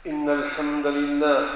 إن الحمد لله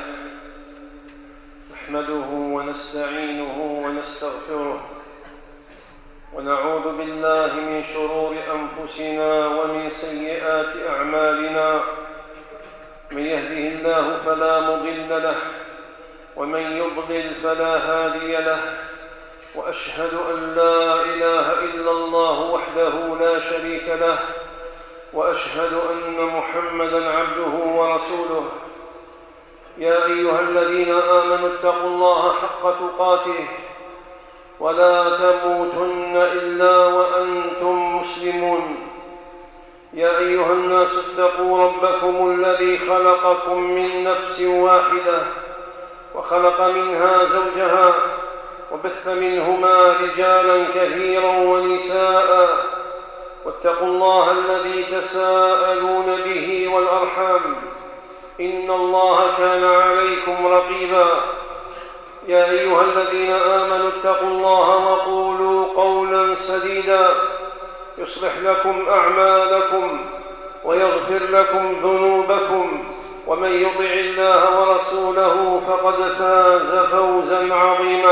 نحمده ونستعينه ونستغفره ونعوذ بالله من شرور أنفسنا ومن سيئات أعمالنا. من يهده الله فلا مضل له ومن يضلل فلا هادي له، وأشهد أن لا إله إلا الله وحده لا شريك له، وأشهد أن محمدًا عبده ورسوله. يا أيها الذين آمنوا اتقوا الله حق تقاته ولا تموتن إلا وأنتم مسلمون. يا أيها الناس اتقوا ربكم الذي خلقكم من نفس واحدة وخلق منها زوجها وبث منهما رجالا كثيرا ونساء، واتقوا الله الذي تساءلون به والأرحام، إن الله كان عليكم رقيبا. يا أيها الذين آمنوا اتقوا الله وقولوا قولا سديدا يصلح لكم أعمالكم ويغفر لكم ذنوبكم، ومن يطع الله ورسوله فقد فاز فوزا عظيما.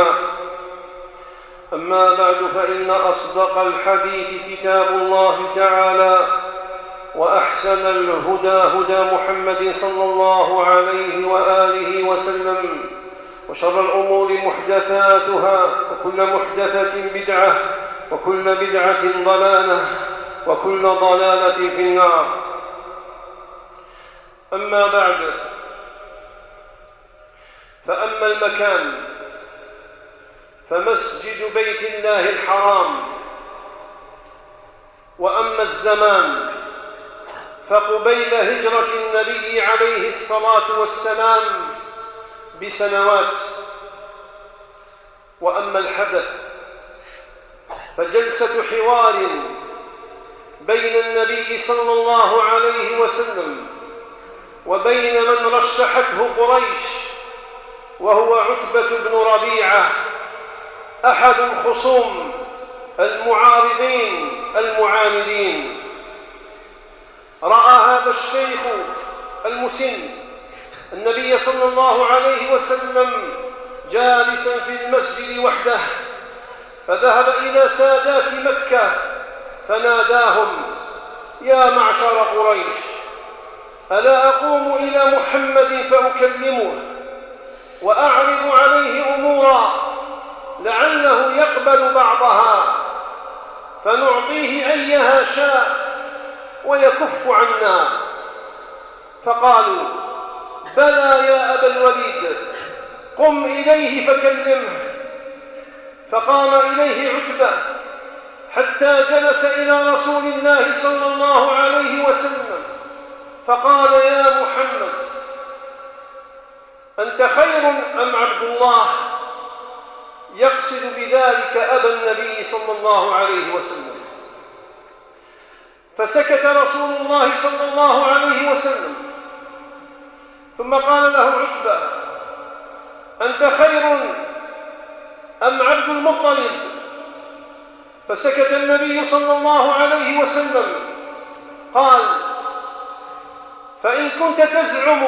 أما بعد، فإن أصدق الحديث كتاب الله تعالى، وأحسن الهدى هدى محمد صلى الله عليه وآله وسلم، وشر الأمور محدثاتها، وكل محدثة بدعة، وكل بدعة ضلالة، وكل ضلالة في النار. أما بعد، فأما المكان فمسجد بيت الله الحرام، وأما الزمان فقبيل هجرة النبي عليه الصلاة والسلام بسنوات. وأما الحدث فجلسة حوار بين النبي صلى الله عليه وسلم وبين من رشحته قريش، وهو عتبة بن ربيعة، أحد الخصوم المعارضين المعاندين. رأى هذا الشيخ المسن النبي صلى الله عليه وسلم جالسا في المسجد وحده، فذهب إلى سادات مكة فناداهم: يا معشر قريش، ألا أقوم إلى محمد فأكلمه وأعرض عليه أمورا لعله يقبل بعضها فنعطيه أيها شاء ويكف عنا؟ فقالوا: بلى يا أبا الوليد، قم إليه فكلمه. فقام إليه عتبة حتى جلس إلى رسول الله صلى الله عليه وسلم، فقال: يا محمد، أنت خير أم عبد الله؟ يقصد بذلك أبا النبي صلى الله عليه وسلم. فسكت رسول الله صلى الله عليه وسلم، ثم قال له عتبة: أنت خير أم عبد المطلب؟ فسكت النبي صلى الله عليه وسلم. قال: فإن كنت تزعم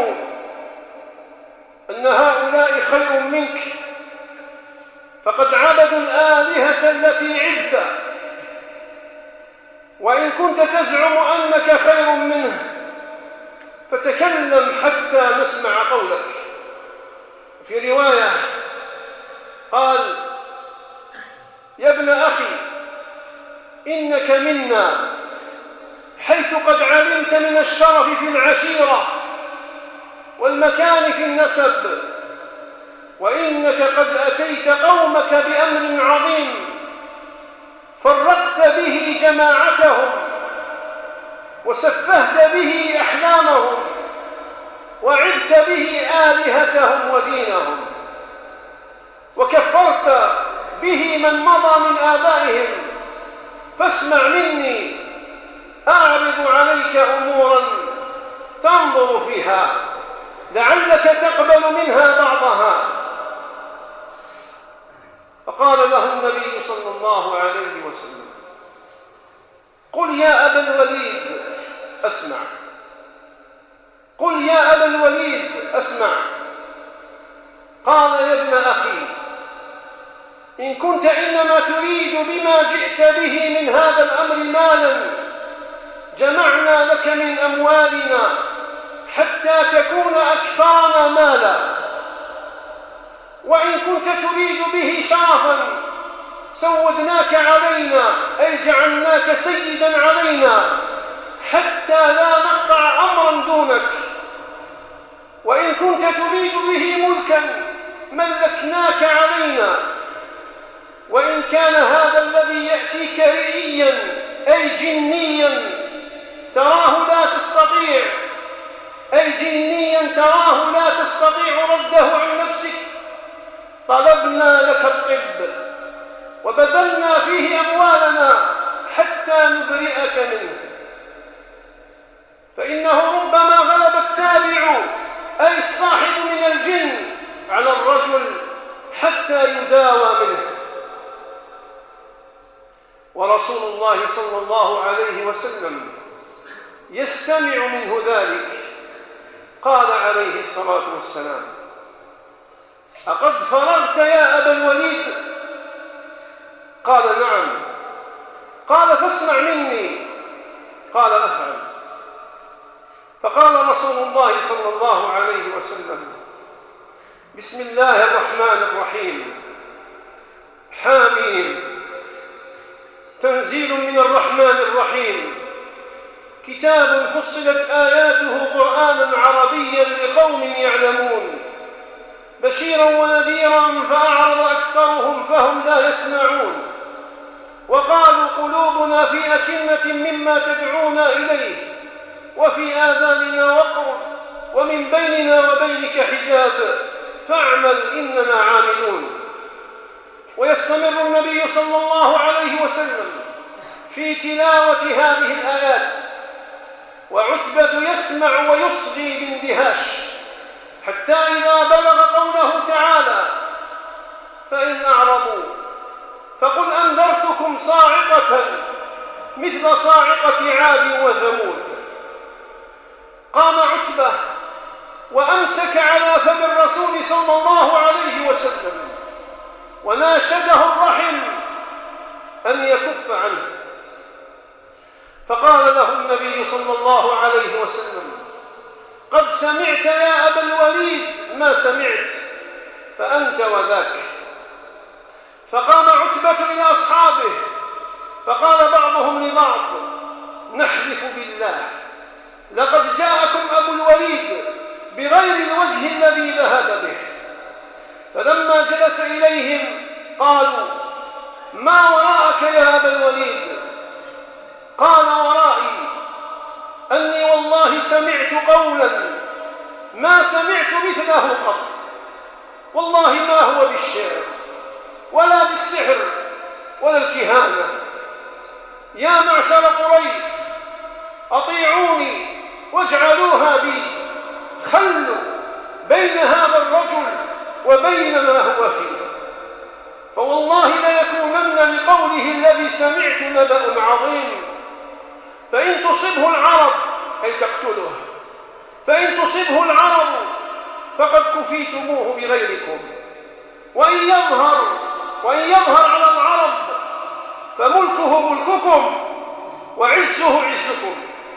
أن هؤلاء خير منك فقد عبدوا الآلهة التي عبت، وإن كنت تزعم أنك خير منه فتكلم حتى نسمع قولك. في رواية قال: يا ابن أخي، إنك منا، حيث قد علمت من الشرف في العشيرة والمكان في النسب، وإنك قد أتيت قومك بأمر عظيم فرقت به جماعتهم وسفهت به أحلامهم وعبت به آلهتهم ودينهم، وكفرت به من مضى من آبائهم. فاسمع مني، أعرض عليك أمورا تنظر فيها لعلك تقبل منها بعضها. فقال له النبي صلى الله عليه وسلم: قل يا أبا الوليد أسمع. قل يا أبا الوليد أسمع. قال يا ابن أخي إن كنت إنما تريد بما جئت به من هذا الأمر مالا جمعنا لك من أموالنا حتى تكون أكثرنا مالا، وإن كنت تريد به شرفا سودناك علينا أي جعلناك سيدا علينا حتى لا نقطع أمرا دونك، وإن كنت تريد به ملكا ملكناك علينا، وإن كان هذا الذي يأتيك رئيا أي جنيا تراه لا تستطيع أي جنيا تراه لا تستطيع رده عن نفسك طلبنا لك الطب وبذلنا فيه أموالنا حتى نبرئك منه، فإنه ربما غلب التابع أي الصاحب من الجن على الرجل حتى يداوى منه. ورسول الله صلى الله عليه وسلم يستمع منه ذلك، قال عليه الصلاة والسلام: أقد فرغت يا أبا الوليد؟ قال: نعم. قال: فاسمع مني. قال: أفعل. فقال رسول الله صلى الله عليه وسلم: بسم الله الرحمن الرحيم، حاميم، تنزيل من الرحمن الرحيم، كتاب فصلت آياته قرآنا عربيا لقوم يعلمون، بشيرا ونذيرا فأعرض أكثرهم فهم لا يسمعون، وقالوا قلوبنا في أكنة مما تدعونا إليه وفي آذاننا وقر ومن بيننا وبينك حجاب فاعمل إننا عاملون. ويستمر النبي صلى الله عليه وسلم في تلاوة هذه الآيات، وعتبة يسمع ويصغي باندهاش حتى إذا بلغ قوله تعالى: فإن أعرضوا فقل أنذرتكم صاعقة مثل صاعقة عاد وثمود. قام عتبة وأمسك على فم الرسول صلى الله عليه وسلم وناشده الرحم أن يكف عنه، فقال له النبي صلى الله عليه وسلم: قد سمعت يا أبا الوليد ما سمعت، فأنت وذاك. فقام عتبة إلى أصحابه فقال بعضهم لبعض: نحلف بالله لقد جاءكم أبو الوليد بغير الوجه الذي ذهب به. فلما جلس إليهم قالوا: ما وراءك يا أبا الوليد؟ قال: ورائي أني والله سمعت قولا ما سمعت مثله قط، والله ما هو بالشعر ولا بالسحر ولا الكهانة. يا معشر قريش أطيعوني واجعلوها بي، خلوا بين هذا الرجل وبين ما هو فيه، فوالله ليكونن لقوله الذي سمعت نبأ عظيم، فإن تصبه العرب أي تقتله، فإن تصبه العرب فقد كفيتموه بغيركم، وإن يظهر على العرب فملكه ملككم وعزه عزكم.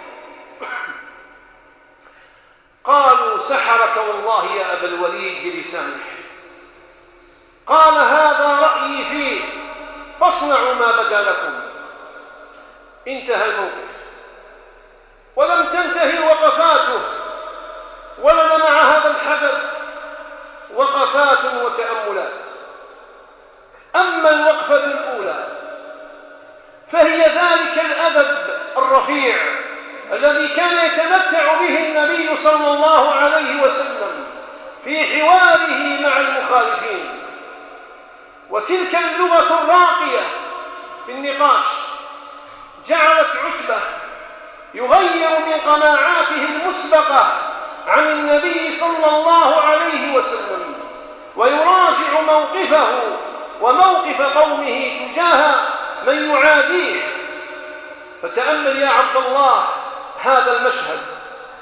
قالوا: سحرك والله يا أبا الوليد بلسانه. قال: هذا رأيي فيه فاصنعوا ما بدا لكم. انتهى الموقف، ولم تنتهي وقفاته، ولنا مع هذا الحدث وقفات وتأملات. أما الوقفة الأولى فهي ذلك الأدب الرفيع الذي كان يتمتع به النبي صلى الله عليه وسلم في حواره مع المخالفين، وتلك اللغة الراقية في النقاش جعلت عتبة يغير من قناعاته المسبقة عن النبي صلى الله عليه وسلم ويراجع موقفه وموقف قومه تجاه من يعاديه. فتأمل يا عبد الله هذا المشهد: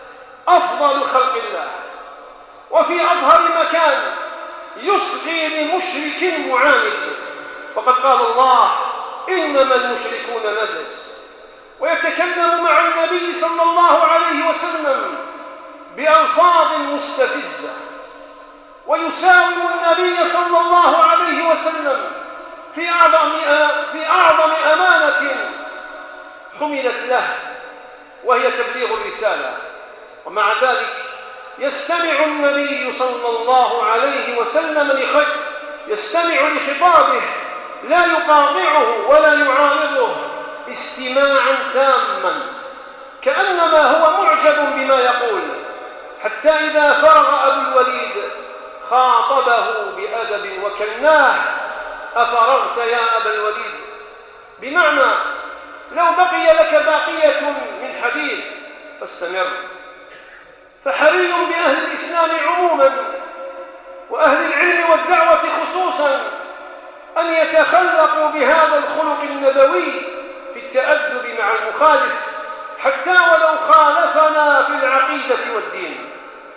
أفضل خلق الله، وفي أظهر مكان يصغي لمشرك معاند، وقد قال الله: إنما المشركون نجس، ويتكلم مع النبي صلى الله عليه وسلم بألفاظ مستفزة، ويساوم النبي صلى الله عليه وسلم في أعظم أمانة حملت له، وهي تبليغ الرسالة. ومع ذلك يستمع النبي صلى الله عليه وسلم يستمع لخطابه، لا يقاطعه ولا يعارضه استماعا تاما، كأنما هو معجب بما يقول، حتى إذا فرغ أبو الوليد خاطبه بأدب وكناه: أفرغت يا أبا الوليد؟ بمعنى لو بقي لك باقية من حديث فاستمر. فحري بأهل الإسلام عموما وأهل العلم والدعوة خصوصا أن يتخلقوا بهذا الخلق النبوي في التأدب مع المخالف، حتى ولو خالفنا في العقيدة والدين.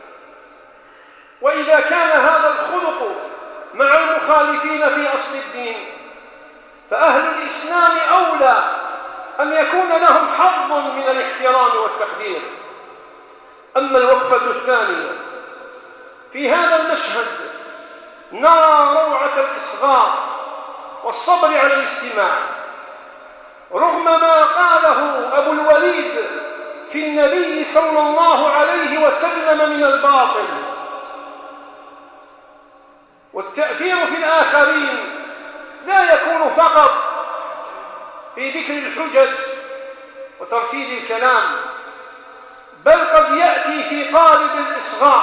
وإذا كان هذا الخلق مع المخالفين في أصل الدين، فأهل الإسلام أولى أن يكون لهم حظ من الاحترام والتقدير. أما الوقفة الثانية في هذا المشهد، نرى روعة الإصغاء والصبر على الاستماع، رغم ما قاله أبو الوليد في النبي صلى الله عليه وسلم من الباطل. والتأثير في الآخرين لا يكون فقط في ذكر الحجج وترتيب الكلام، بل قد يأتي في قالب الإصغاء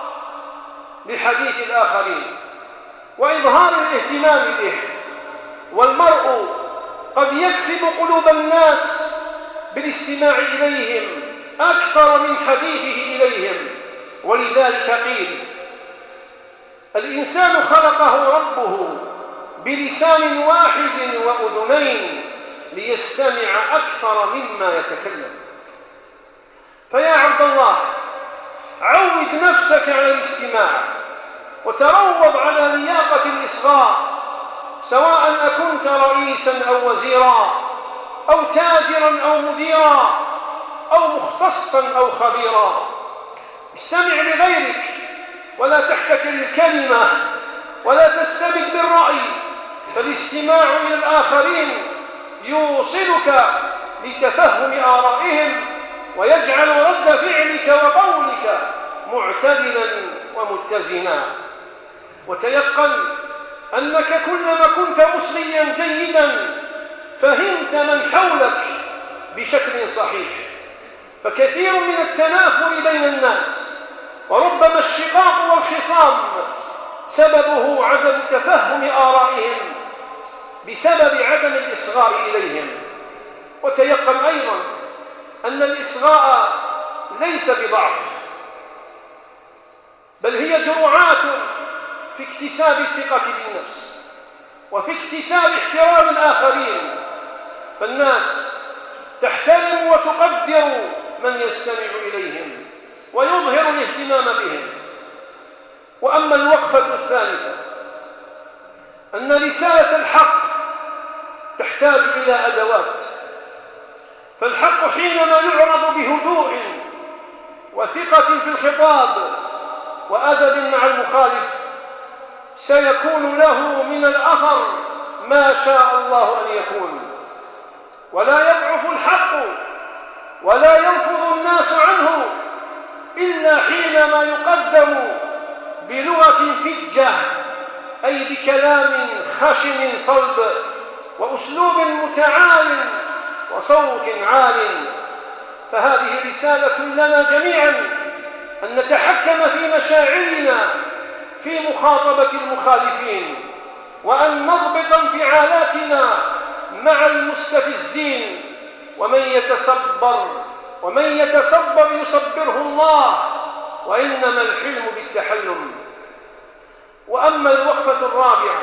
لحديث الآخرين وإظهار الاهتمام به. والمرء قد يكسب قلوب الناس بالاستماع إليهم أكثر من حديثه إليهم. ولذلك قيل: الإنسان خلقه ربه بلسان واحد وأذنين ليستمع أكثر مما يتكلم. فيا عبد الله، عود نفسك على الاستماع، وتروض على لياقة الإصغاء، سواء أكنت رئيسا أو وزيرا أو تاجرا أو مديرا أو مختصا أو خبيرا. استمع لغيرك ولا تحتكر الكلمة ولا تستبد بالرأي، فالاستماع إلى الآخرين يوصلك لتفهم آرائهم ويجعل رد فعلك وقولك معتدلا ومتزنا. وتيقن أنك كلما كنت مصغيا جيدا فهمت من حولك بشكل صحيح. فكثير من التنافر بين الناس وربما الشقاق والخصام سببه عدم تفهم آرائهم بسبب عدم الإصغاء إليهم. وتيقن أيضا أن الإصغاء ليس بضعف، بل هي جرعات في اكتساب الثقة بالنفس وفي اكتساب احترام الآخرين. فالناس تحترم وتقدر من يستمع إليهم ويظهر الاهتمام بهم. وأما الوقفة الثالثة، أن رسالة الحق تحتاج إلى أدوات. فالحق حينما يعرض بهدوء وثقة في الخطاب وأدب مع المخالف سيكون له من الأثر ما شاء الله أن يكون، ولا يضعف الحق ولا ينفض الناس عنه إلا حينما يقدم بلغة فجة، أي بكلام خشن صلب وأسلوب متعال وصوت عال. فهذه رسالة لنا جميعا أن نتحكم في مشاعرنا في مخاطبة المخالفين، وأن نضبط انفعالاتنا مع المستفزين. ومن يتصبر يصبره الله، وإنما الحلم بالتحلم. وأما الوقفة الرابعة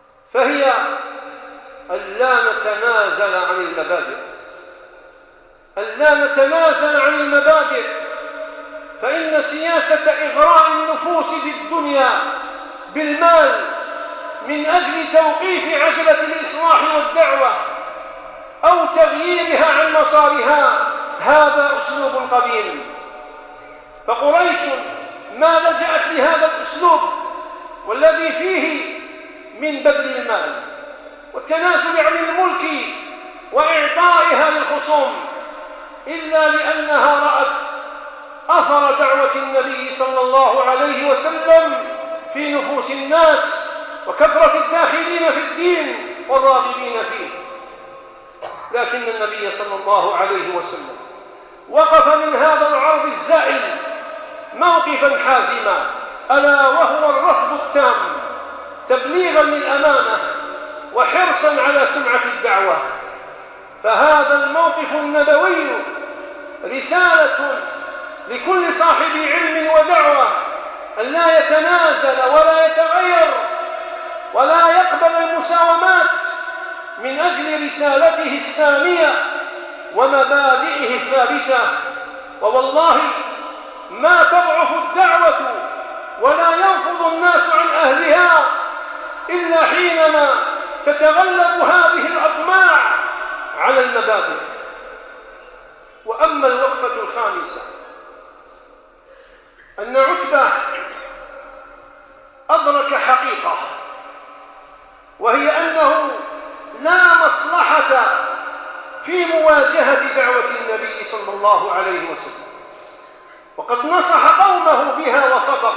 فهي ألا نتنازل عن المبادئ. ألا نتنازل عن المبادئ، فإن سياسة إغراء النفوس بالدنيا بالمال من أجل توقيف عجلة الإصلاح والدعوة أو تغييرها عن مسارها هذا أسلوب قبيح. فقريش ما لجأت لهذا الأسلوب والذي فيه من بذل المال والتنازل عن الملك وإعطائها للخصوم إلا لأنها رأت أثر دعوة النبي صلى الله عليه وسلم في نفوس الناس وكثرة الداخلين في الدين والراغبين فيه. لكن النبي صلى الله عليه وسلم وقف من هذا العرض الزائل موقفا حازما، ألا وهو الرفض التام تبليغا للأمانة وحرصا على سمعة الدعوة. فهذا الموقف النبوي رسالة لكل صاحب علم ودعوة أن لا يتنازل ولا يتغير ولا يقبل المساومات من أجل رسالته السامية ومبادئه الثابتة. ووالله ما تضعف الدعوة ولا ينفض الناس عن أهلها إلا حينما تتغلب هذه الأطماع على المبادئ. وأما الوقفة الخامسة، أن عتبة أدرك حقيقة، وهي أنه لا مصلحة في مواجهة دعوة النبي صلى الله عليه وسلم، وقد نصح قومه بها وصدق،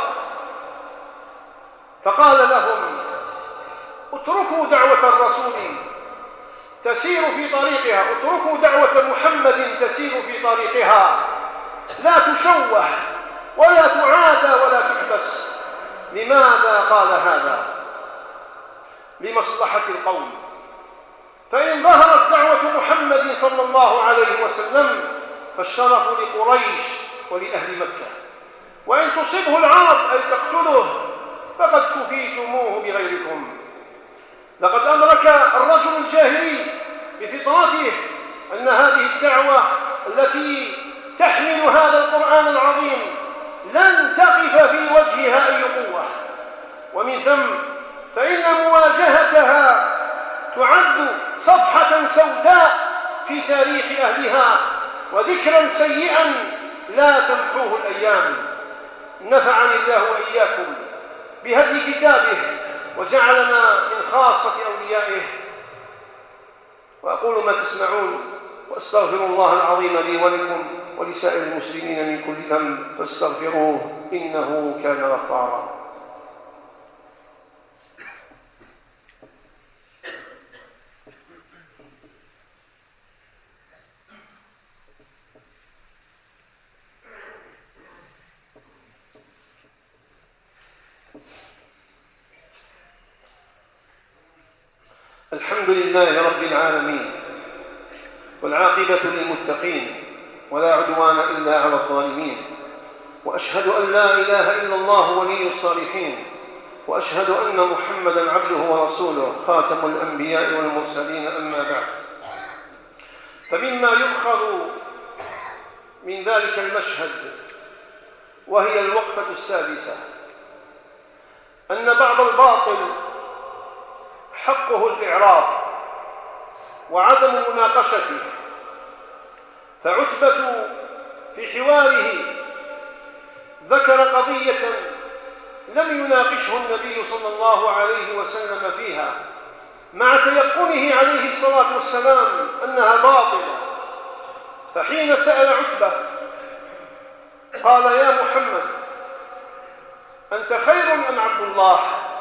فقال لهم: اتركوا دعوة الرسول تسير في طريقها، اتركوا دعوة محمد تسير في طريقها، لا تشوه ولا تعادى ولا تحبس. لماذا قال هذا؟ لمصلحة القوم. فإن ظهرت دعوة محمد صلى الله عليه وسلم فالشرف لقريش ولأهل مكة، وإن تصبه العرب أي تقتله فقد كفيتموه بغيركم. لقد أدرك الرجل الجاهلي بفطرته أن هذه الدعوة التي تحمل هذا القرآن العظيم لن تقف في وجهها أي قوة، ومن ثم فإن مواجهتها تعد صفحة سوداء في تاريخ أهلها وذكرا سيئا لا تمحوه الأيام. نفعني الله وإياكم بهدي كتابه وجعلنا من خاصة أوليائه. وأقول ما تسمعون وأستغفر الله العظيم لي ولكم ولسائر المسلمين من كل ذنب فاستغفروه إنه كان غفارا. الحمد لله رب العالمين، والعاقبة للمتقين، ولا عدوان إلا على الظالمين، وأشهد أن لا إله إلا الله ولي الصالحين، وأشهد أن محمدًا عبده ورسوله خاتم الأنبياء والمرسلين. أما بعد، فمما يؤخذ من ذلك المشهد وهي الوقفة السادسة أن بعض الباطل حقه الإعراض وعدم مناقشته. فعتبة في حواره ذكر قضية لم يناقشه النبي صلى الله عليه وسلم فيها مع تيقنه عليه الصلاة والسلام أنها باطلة. فحين سأل عتبة قال: يا محمد، أنت خير أم عبد الله؟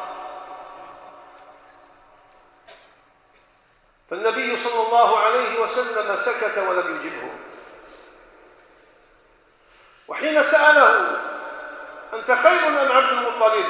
فالنبي صلى الله عليه وسلم سكت ولم يجبه. وحين سأله: أنت خير أم عبد المطلب؟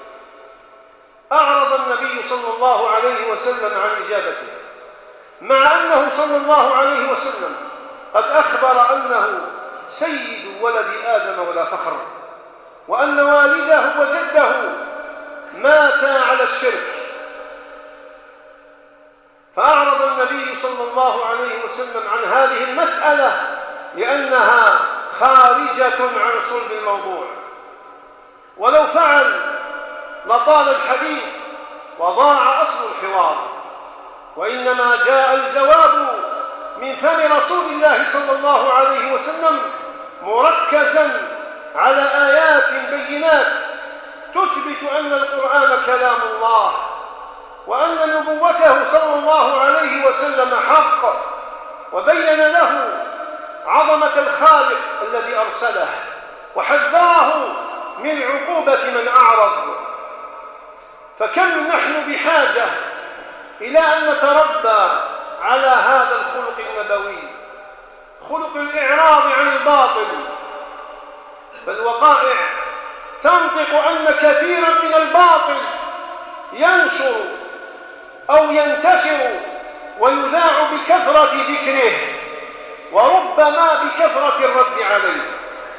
أعرض النبي صلى الله عليه وسلم عن إجابته، مع أنه صلى الله عليه وسلم قد أخبر أنه سيد ولد آدم ولا فخر، وأن والده وجده ماتا على الشرك. فأعرض النبي صلى الله عليه وسلم عن هذه المسألة لأنها خارجة عن صلب الموضوع، ولو فعل لطال الحديث وضاع أصل الحوار، وإنما جاء الجواب من فم رسول الله صلى الله عليه وسلم مركزا على آيات بينات تثبت أن القرآن كلام الله، وأن نبوته صلى الله عليه وسلم حق، وبين له عظمة الخالق الذي أرسله، وحذره من عقوبة من أعرض. فكم نحن بحاجة إلى أن نتربى على هذا الخلق النبوي، خلق الإعراض عن الباطل. فالوقائع تنطق أن كثيرا من الباطل ينشر أو ينتشر ويذاع بكثرة ذكره، وربما بكثرة الرد عليه.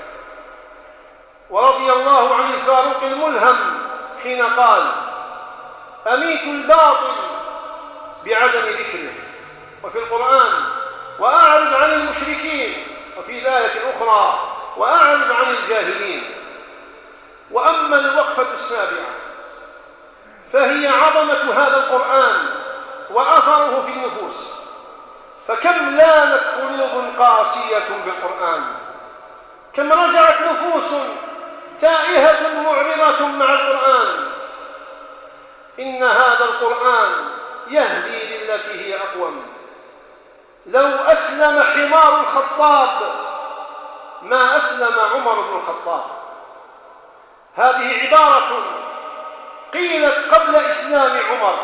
ورضي الله عن الفاروق الملهم حين قال: أميت الباطل بعدم ذكره، وفي القرآن: وأعرض عن المشركين، وفي الآية الأخرى: وأعرض عن الجاهلين. وأما الوقفة السابعة فهي عظمة هذا القرآن وأثره في النفوس. فكم لانت قلوب قاسية بالقرآن، كم رجعت نفوس تائهة معرضة مع القرآن. إن هذا القرآن يهدي للتي هي أقوم. لو أسلم حمار الخطاب ما أسلم عمر بن الخطاب. هذه عبارة قيلت قبل إسلام عمر،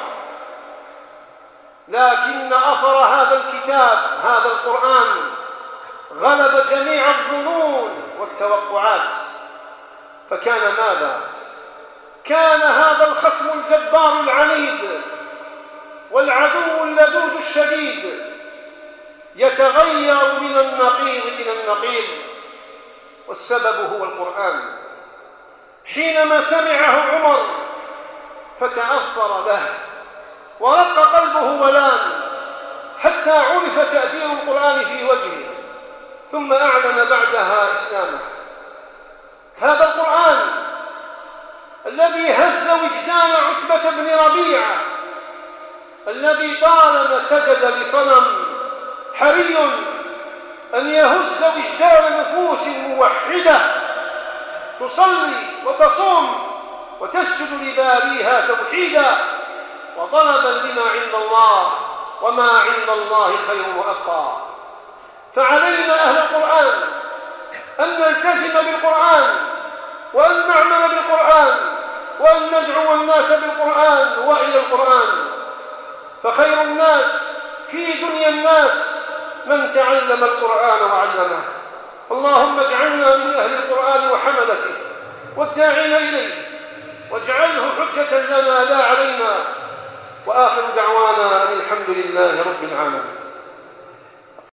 لكن أثر هذا الكتاب، هذا القرآن، غلب جميع الظنون والتوقعات. فكان ماذا؟ كان هذا الخصم الجبار العنيد والعدو اللدود الشديد يتغير من النقيض إلى النقيض، والسبب هو القرآن. حينما سمعه عمر فتأثر له ورق قلبه ولان، حتى عرف تأثير القرآن في وجهه، ثم أعلن بعدها إسلامه. هذا القرآن الذي هز وجدان عتبة بن ربيعة، الذي طالما سجد لصنم، حري أن يهز وجدان نفوس موحدة تصلي وتصوم وتسجد لباريها توحيدا وطلبا لما عند الله، وما عند الله خير وأبقى. فعلينا أهل القرآن أن نلتزم بالقرآن، وأن نعمل بالقرآن، وأن ندعو الناس بالقرآن وإلى القرآن. فخير الناس في دنيا الناس من تعلم القرآن وعلمه. اللهم اجعلنا من أهل القرآن وحملته والداعين إليه، واجعله حجة لنا لا علينا. وآخر دعوانا أن الحمد لله رب العالمين.